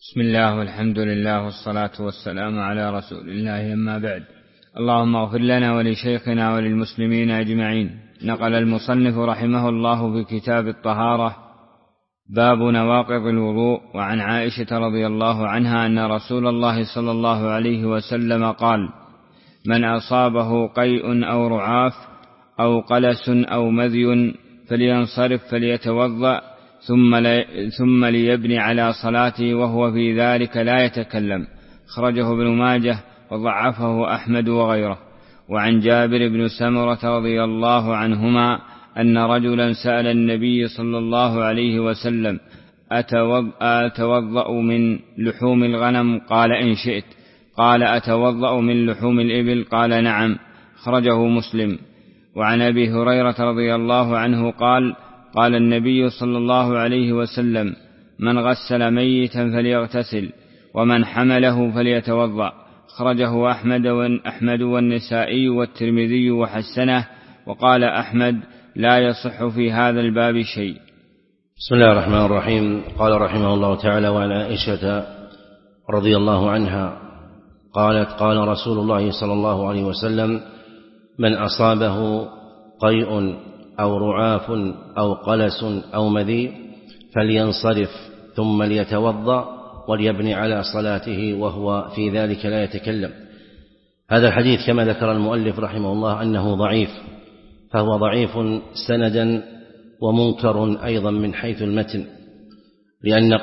بسم الله والحمد لله والصلاة والسلام على رسول الله، أما بعد. اللهم اغفر لنا ولشيخنا وللمسلمين أجمعين. نقل المصنف رحمه الله في كتاب الطهارة باب نواقض الوضوء، وعن عائشة رضي الله عنها أن رسول الله صلى الله عليه وسلم قال: من أصابه قيء أو رعاف أو قلس أو مذي فلينصرف فليتوضأ ثم ليبني على صلاته وهو في ذلك لا يتكلم. أخرجه ابن ماجه وضعفه أحمد وغيره. وعن جابر بن سمرة رضي الله عنهما أن رجلا سأل النبي صلى الله عليه وسلم: أتوضأ من لحوم الغنم؟ قال: إن شئت. قال: أتوضأ من لحوم الإبل؟ قال: نعم. أخرجه مسلم. وعن أبي هريرة رضي الله عنه قال: قال النبي صلى الله عليه وسلم: من غسل ميتا فليغتسل، ومن حمله فليتوضأ. أخرجه أحمد والنسائي والترمذي وحسنه. وقال أحمد: لا يصح في هذا الباب شيء. بسم الله الرحمن الرحيم. قال رحمه الله تعالى: وعن عائشة رضي الله عنها قالت: قال رسول الله صلى الله عليه وسلم: من أصابه قيء أو رعاف أو قلس أو مذي فلينصرف ثم ليتوضأ وليبني على صلاته وهو في ذلك لا يتكلم. هذا الحديث كما ذكر المؤلف رحمه الله أنه ضعيف، فهو ضعيف سندا ومنكر أيضا من حيث المتن، لأن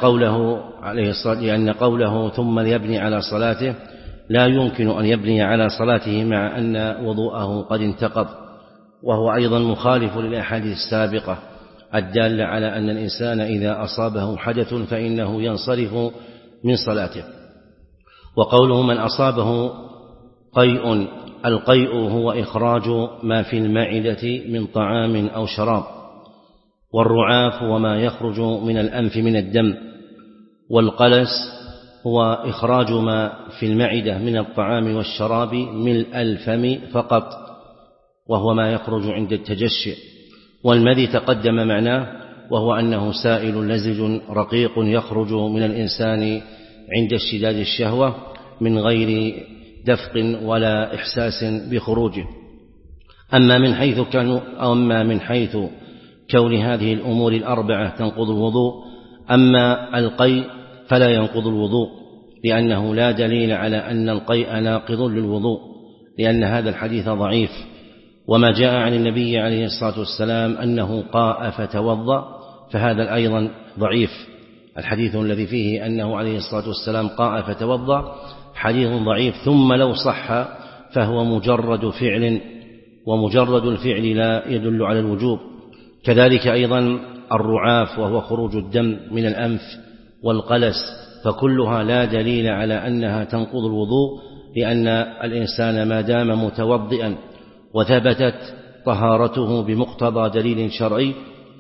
قوله ثم ليبني على صلاته لا يمكن أن يبني على صلاته مع أن وضوءه قد انتقض، وهو أيضا مخالف للأحاديث السابقة الدالة على أن الإنسان إذا أصابه حدث فإنه ينصرف من صلاته. وقوله من أصابه قيء، القيء هو إخراج ما في المعدة من طعام أو شراب، والرعاف وما يخرج من الأنف من الدم، والقلس هو إخراج ما في المعدة من الطعام والشراب ملء الفم فقط، وهو ما يخرج عند التجشئ. والمذي تقدم معناه، وهو أنه سائل لزج رقيق يخرج من الإنسان عند اشتداد الشهوة من غير دفق ولا إحساس بخروجه. أما من حيث كون هذه الأمور الأربعة تنقض الوضوء، أما القيء فلا ينقض الوضوء، لأنه لا دليل على أن القيء ناقض للوضوء، لأن هذا الحديث ضعيف. وما جاء عن النبي عليه الصلاة والسلام أنه قاء فتوضأ فهذا أيضا ضعيف. الحديث الذي فيه أنه عليه الصلاة والسلام قاء فتوضأ حديث ضعيف، ثم لو صح فهو مجرد فعل، ومجرد الفعل لا يدل على الوجوب. كذلك أيضا الرعاف وهو خروج الدم من الأنف، والقلس، فكلها لا دليل على أنها تنقض الوضوء، لأن الإنسان ما دام متوضئا وثبتت طهارته بمقتضى دليل شرعي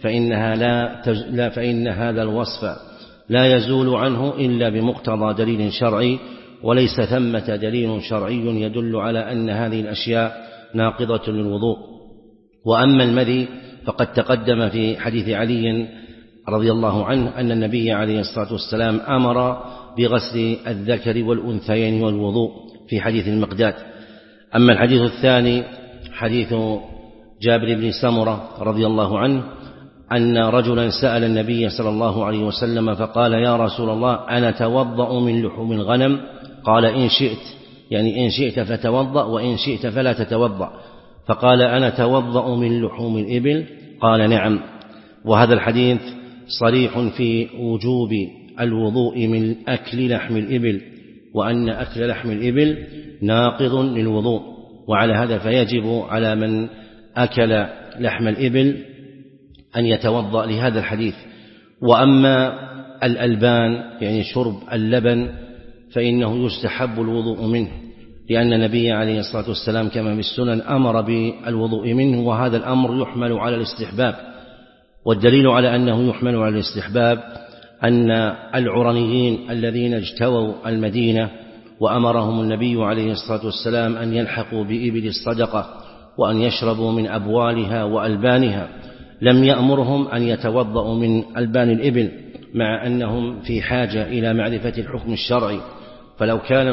فإن هذا الوصف لا يزول عنه إلا بمقتضى دليل شرعي، وليس ثمة دليل شرعي يدل على أن هذه الأشياء ناقضة للوضوء. وأما المذي فقد تقدم في حديث علي رضي الله عنه أن النبي عليه الصلاة والسلام أمر بغسل الذكر والأنثيين والوضوء في حديث المقداد. أما الحديث الثاني حديث جابر بن سمرة رضي الله عنه أن رجلا سأل النبي صلى الله عليه وسلم فقال: يا رسول الله، أنا أتوضأ من لحوم الغنم؟ قال: إن شئت، يعني إن شئت فتوضأ، وإن شئت فلا تتوضأ. فقال: أنا أتوضأ من لحوم الإبل؟ قال: نعم. وهذا الحديث صريح في وجوب الوضوء من أكل لحم الإبل، وأن أكل لحم الإبل ناقض للوضوء، وعلى هذا فيجب على من أكل لحم الإبل أن يتوضأ لهذا الحديث. وأما الألبان يعني شرب اللبن فإنه يستحب الوضوء منه، لأن النبي عليه الصلاة والسلام كما في السنن أمر بالوضوء منه، وهذا الأمر يحمل على الاستحباب. والدليل على أنه يحمل على الاستحباب أن العرنيين الذين اجتووا المدينة وأمرهم النبي عليه الصلاة والسلام أن يلحقوا بإبل الصدقة وأن يشربوا من أبوالها وألبانها، لم يأمرهم أن يتوضأوا من ألبان الإبل، مع أنهم في حاجة إلى معرفة الحكم الشرعي. فلو كان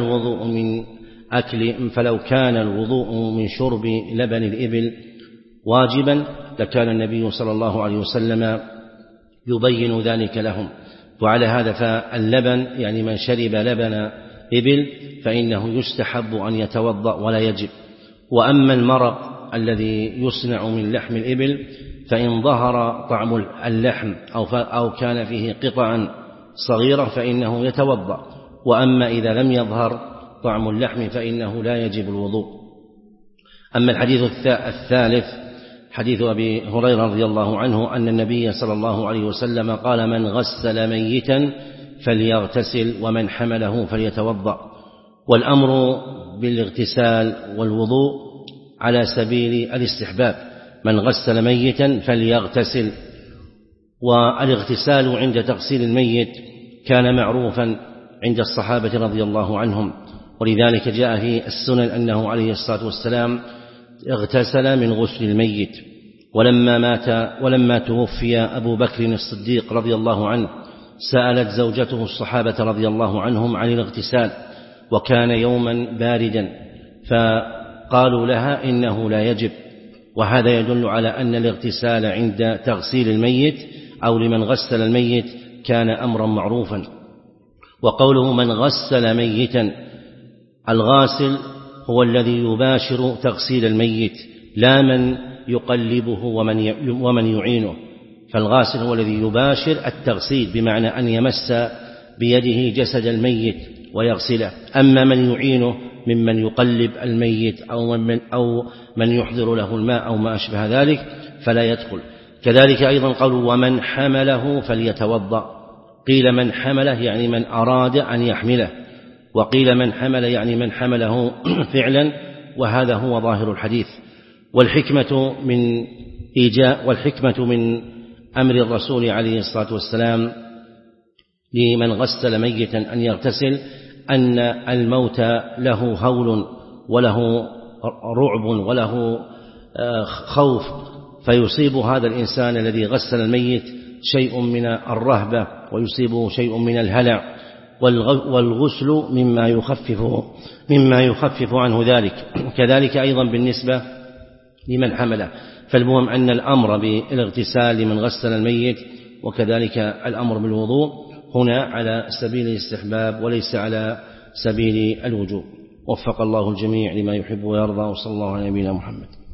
الوضوء من شرب لبن الإبل واجبا لكان النبي صلى الله عليه وسلم يبين ذلك لهم. وعلى هذا فاللبن يعني من شرب لبن إبل فإنه يستحب أن يتوضأ ولا يجب. وأما المرق الذي يصنع من لحم الإبل فإن ظهر طعم اللحم أو كان فيه قطعا صغيرة فإنه يتوضأ. وأما إذا لم يظهر طعم اللحم فإنه لا يجب الوضوء. أما الحديث الثالث حديث أبي هريرة رضي الله عنه أن النبي صلى الله عليه وسلم قال: من غسل ميتا فليغتسل ومن حمله فليتوضأ. والأمر بالاغتسال والوضوء على سبيل الاستحباب، من غسل ميتا فليغتسل. والاغتسال عند تغسيل الميت كان معروفا عند الصحابة رضي الله عنهم، ولذلك جاء في السنن أنه عليه الصلاة والسلام اغتسل من غسل الميت. ولما توفي أبو بكر الصديق رضي الله عنه سألت زوجته الصحابة رضي الله عنهم عن الاغتسال، وكان يوما باردا، فقالوا لها إنه لا يجب. وهذا يدل على أن الاغتسال عند تغسيل الميت أو لمن غسل الميت كان أمرا معروفا. وقوله من غسل ميتا، الغاسل هو الذي يباشر تغسيل الميت لا من يقلبه ومن يعينه. فالغاسل هو الذي يباشر التغسيل بمعنى أن يمس بيده جسد الميت ويغسله. أما من يعينه ممن يقلب الميت أو من يحضر له الماء أو ما أشبه ذلك فلا يدخل. كذلك أيضا قالوا ومن حمله فليتوضأ. قيل من حمله يعني من أراد أن يحمله، وقيل من حمل يعني من حمله فعلا، وهذا هو ظاهر الحديث. والحكمة من أمر الرسول عليه الصلاة والسلام لمن غسل ميتا أن يغتسل أن الموت له هول وله رعب وله خوف، فيصيب هذا الإنسان الذي غسل الميت شيء من الرهبة ويصيبه شيء من الهلع، والغسل مما يخفف عنه ذلك. كذلك أيضا بالنسبة لمن حمله، فالمهم أن الأمر بالاغتسال لمن غسل الميت وكذلك الأمر بالوضوء هنا على سبيل الاستحباب وليس على سبيل الوجوب. وفق الله الجميع لما يحب ويرضى، وصلى الله على نبينا محمد.